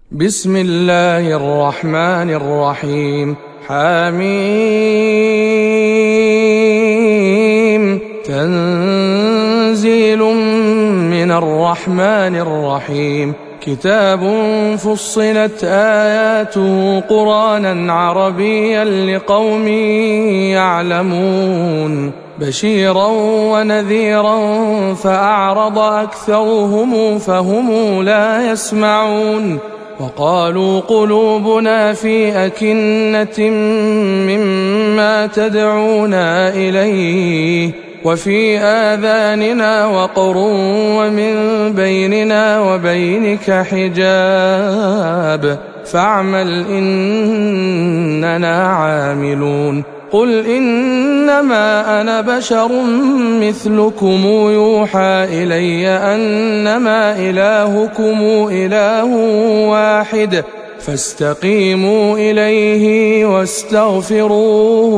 بسم الله الرحمن الرحيم. حميم. تنزيل من الرحمن الرحيم. كتاب فصلت آياته قرآنا عربيا لقوم يعلمون بشيرا ونذيرا فأعرض أكثرهم فهم لا يسمعون وقالوا قلوبنا في أكنة مما تدعونا إليه وفي آذاننا وقر ومن بيننا وبينك حجاب فاعمل إننا عاملون. قل إنما أنا بشر مثلكم يوحى إلي أنما إلهكم إله واحد فاستقيموا إليه واستغفروه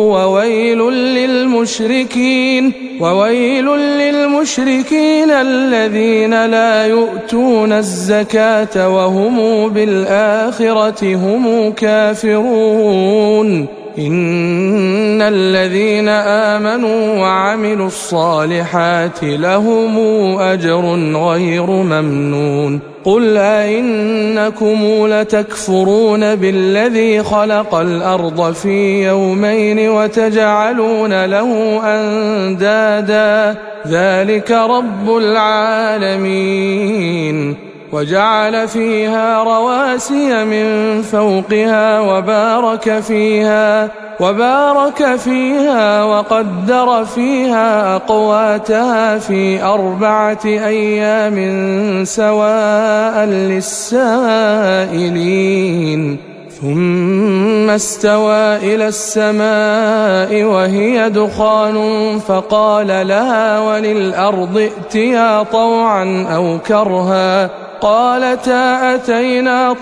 وويل للمشركين الذين لا يؤتون الزكاة وهم بالآخرة هم كافرون. إن الذين آمنوا وعملوا الصالحات لهم أجر غير ممنون. قل أئنكم لتكفرون بالذي خلق الأرض في يومين وتجعلون له أندادا ذلك رب العالمين. وجعل فيها رواسي من فوقها وبارك فيها وقدر فيها أقواتها في 4 أيام سواء للسائلين. ثم استوى إلى السماء وهي دخان فقال لها وللأرض ائتيا طوعا أو كرها قالتا أتينا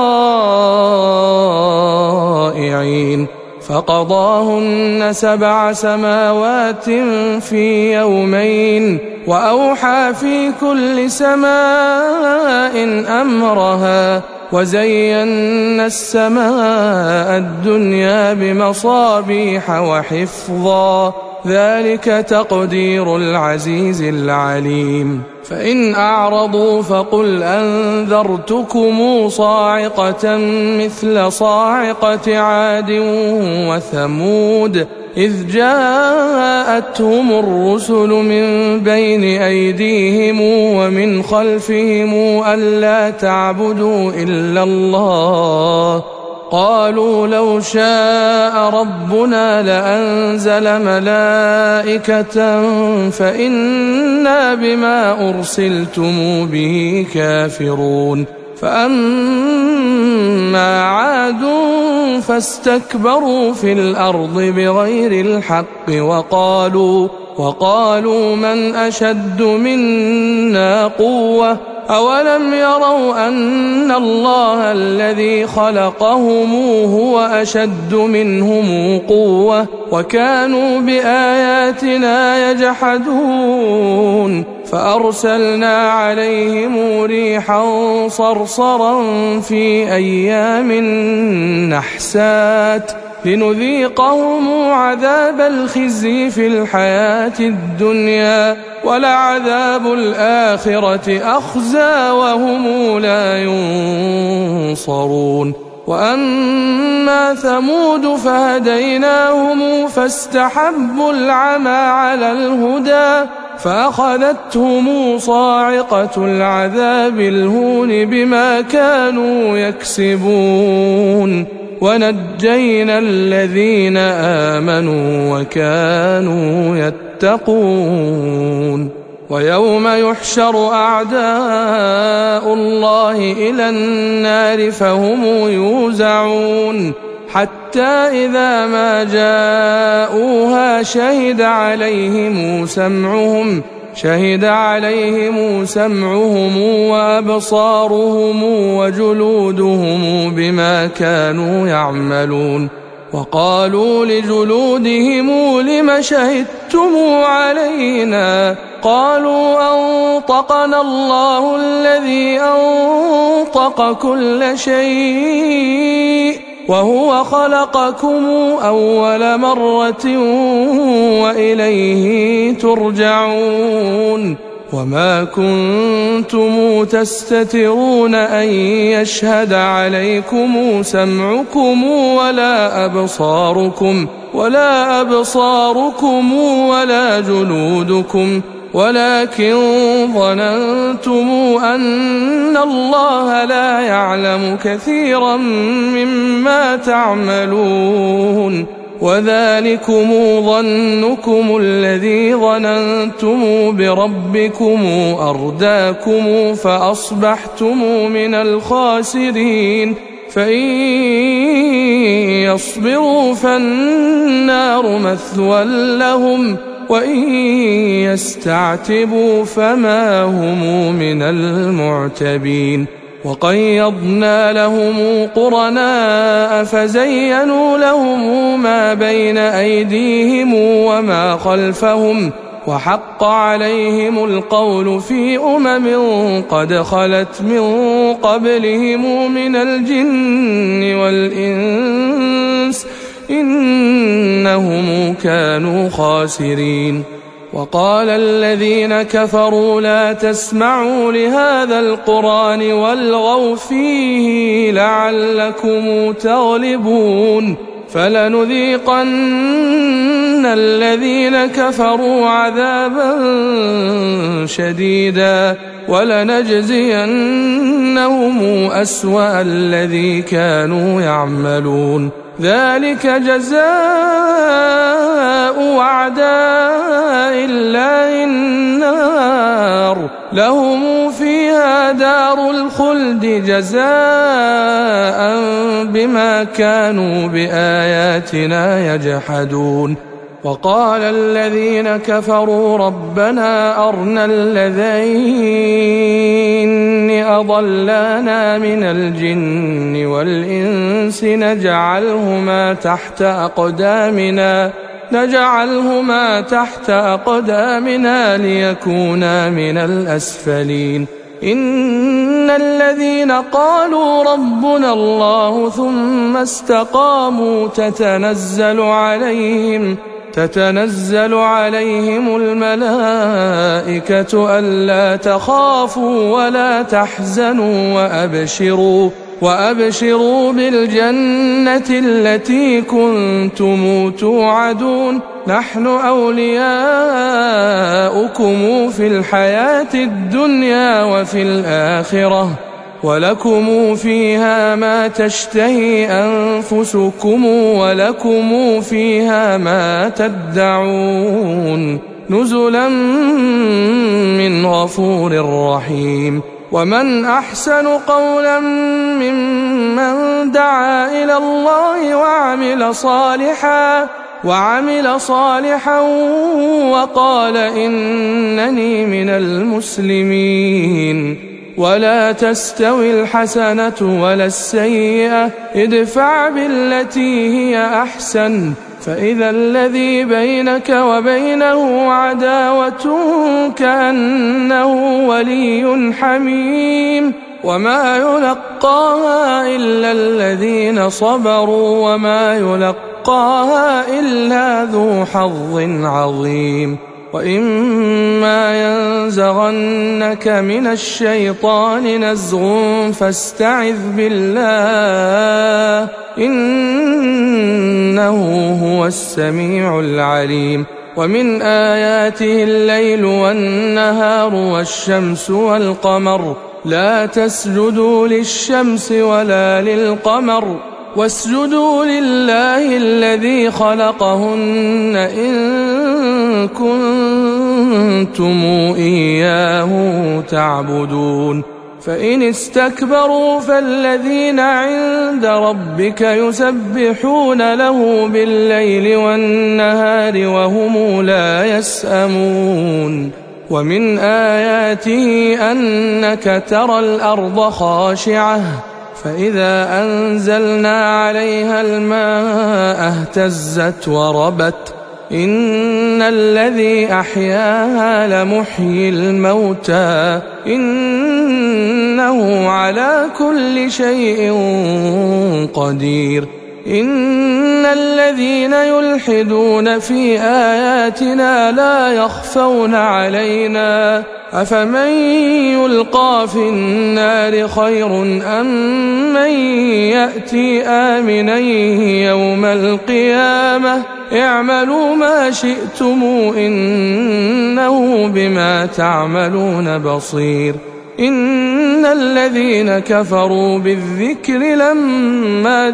طائعين. فقضاهن 7 سماوات في يومين وأوحى في كل سماء أمرها وزينا السماء الدنيا بمصابيح وحفظا ذلك تقدير العزيز العليم. فإن أعرضوا فقل أنذرتكم صاعقة مثل صاعقة عاد وثمود إذ جاءتهم الرسل من بين أيديهم ومن خلفهم ألا تعبدوا إلا الله قالوا لو شاء ربنا لأنزل ملائكة فإنا بما أرسلتم به كافرون. فأما عاد فاستكبروا في الأرض بغير الحق وقالوا من أشد منا قوة أولم يروا أن الله الذي خلقهم هو أشد منهم قوة وكانوا بآياتنا يجحدون. فأرسلنا عليهم ريحا صرصرا في أيام نحسات لنذيقهم عذاب الخزي في الحياة الدنيا ولعذاب الآخرة أخزى وهم لا ينصرون. وأما ثمود فهديناهم فاستحبوا العمى على الهدى فأخذتهم صاعقة العذاب الهون بما كانوا يكسبون ونجينا الذين آمنوا وكانوا يتقون. ويوم يحشر أعداء الله إلى النار فهم يوزعون حتى إذا ما جاءوها شهد عليهم سمعهم وأبصارهم وجلودهم بما كانوا يعملون. وقالوا لجلودهم لم شهدتم علينا قالوا أنطقنا الله الذي أنطق كل شيء وهو خلقكم أول مرة وإليه ترجعون وما كنتم تستترون أن يشهد عليكم سمعكم ولا أبصاركم ولا جلودكم ولكن ظننتم أن الله لا يعلم كثيرا مما تعملون وذلكم ظنكم الذي ظننتم بربكم أرداكم فأصبحتم من الخاسرين فإن يصبروا فالنار مثوى لهم وإن يستعتبوا فما هم من المعتبين وقيضنا لهم قرناء فزينوا لهم ما بين أيديهم وما خلفهم وحق عليهم القول في قد خلت من قبلهم من الجن والإنس إنهم كانوا خاسرين وقال الذين كفروا لا تسمعوا لهذا القرآن والغوا فيه لعلكم تغلبون فلنذيقن الذين كفروا عذابا شديدا ولنجزينهم أسوأ الذي كانوا يعملون ذلك جزاء أعداء الله النار لهم فيها دار الخلد جزاء بما كانوا بآياتنا يجحدون وقال الذين كفروا ربنا أرنا الذين أضلانا من الجن والإنس نجعلهما تحت أقدامنا ليكونا من الأسفلين إن الذين قالوا ربنا الله ثم استقاموا تتنزل عليهم الملائكة ألا تخافوا ولا تحزنوا وأبشروا بالجنة التي كنتم توعدون نحن أولياؤكم في الحياة الدنيا وفي الآخرة ولكم فيها ما تشتهي أنفسكم ولكم فيها ما تدعون نزلا من غفور رحيم ومن أحسن قولا ممن دعا إلى الله وعمل صالحا وقال إنني من المسلمين ولا تستوي الحسنة ولا السيئة ادفع بالتي هي أحسن فإذا الذي بينك وبينه عداوة كأنه ولي حميم وما يلقاها إلا الذين صبروا وما يلقاها إلا ذو حظ عظيم وإما ينزغنك من الشيطان نزغ فاستعذ بالله إنه هو السميع العليم ومن آياته الليل والنهار والشمس والقمر لا تسجدوا للشمس ولا للقمر واسجدوا لله الذي خلقهن إن كنتم إياه تعبدون فإن استكبروا فالذين عند ربك يسبحون له بالليل والنهار وهم لا يسأمون ومن آياته أنك ترى الأرض خاشعة فإذا أنزلنا عليها الماء اهتزت وربت إن الذي أحياها لمحيي الموتى إنه على كل شيء قدير إن الذين يلحدون في آياتنا لا يخفون علينا أفمن يلقى في النار خير أم من يأتي آمنا يوم القيامة اعملوا ما شئتم إنه بما تعملون بصير إن الذين كفروا بالذكر لما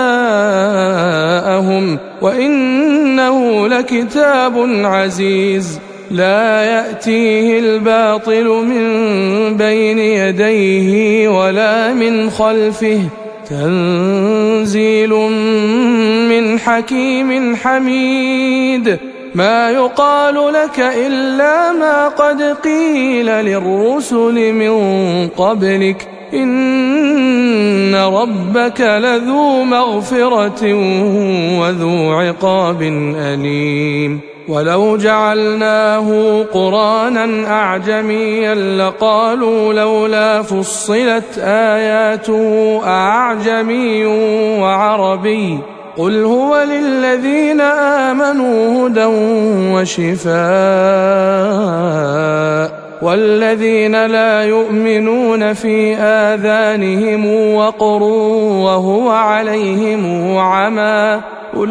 جاءهم وإنه لكتاب عزيز لا يأتيه الباطل من بين يديه ولا من خلفه تنزيل من حكيم حميد ما يقال لك إلا ما قد قيل للرسل من قبلك إن ربك لذو مغفرة وذو عقاب أليم ولو جعلناه قرآنا أعجميا لقالوا لولا فصلت آياته أعجمي وعربي قل هو للذين آمنوا هدى وشفاء والذين لا يؤمنون في آذانهم وقر وهو عليهم عمى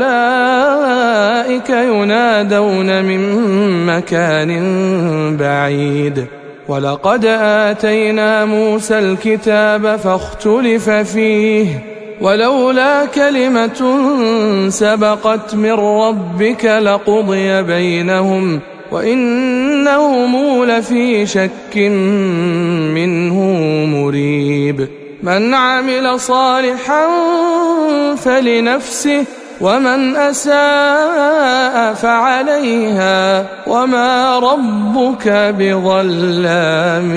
أولئك ينادون من مكان بعيد ولقد آتينا موسى الكتاب فاختلف فيه ولولا كلمة سبقت من ربك لقضي بينهم وإنهم لفي شك منه مريب من عمل صالحا فلنفسه ومن أساء فعليها وما ربك بظلام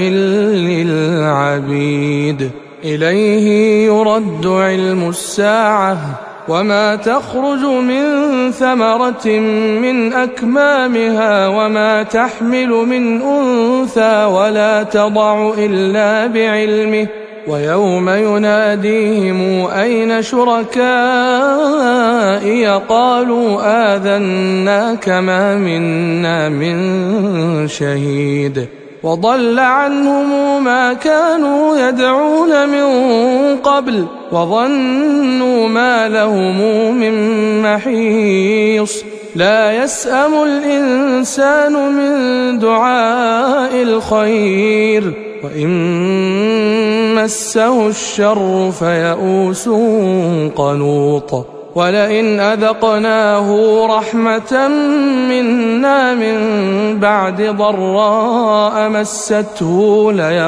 للعبيد إليه يرد علم الساعة وما تخرج من ثمرة من أكمامها وما تحمل من أنثى ولا تضع إلا بعلمه ويوم يناديهم أين شركائي قالوا آذناك ما منا من شهيد وضل عنهم ما كانوا يدعون من قبل وظنوا ما لهم من محيص لا يسأم الإنسان من دعاء الخير وإن مسه الشر فيئوس قنوط ولئن أذقناه رحمة منا من بعد ضراء مسته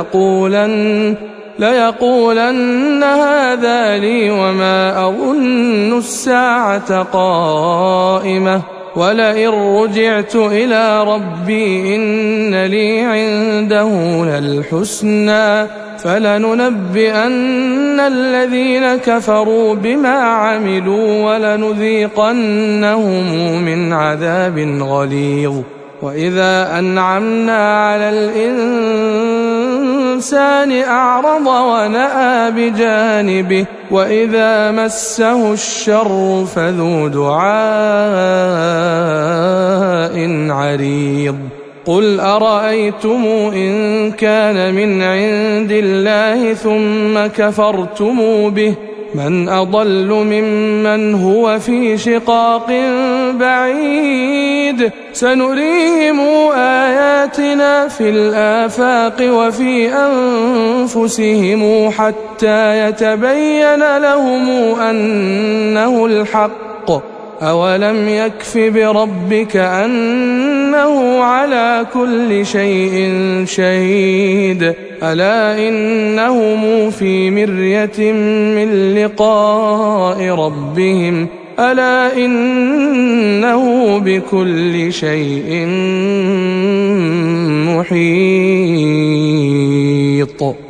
ليقولن هذا لي وما أظن الساعة قائمة ولئن رجعت إلى ربي إن لي عنده للحسنى فلننبئن الذين كفروا بما عملوا ولنذيقنهم من عذاب غليظ وإذا أنعمنا على الإنسان أعرض ونأى بجانبه وإذا مسه الشر فذو دعاء عريض قل أرأيتم إن كان من عند الله ثم كفرتم به من أضل ممن هو في شقاق بعيد سنريهم آياتنا في الآفاق وفي أنفسهم حتى يتبين لهم أنه الحق أولم يكف بربك أنه على كل شيء شهيد ألا إنهم في مرية من لقاء ربهم ألا إنه بكل شيء محيط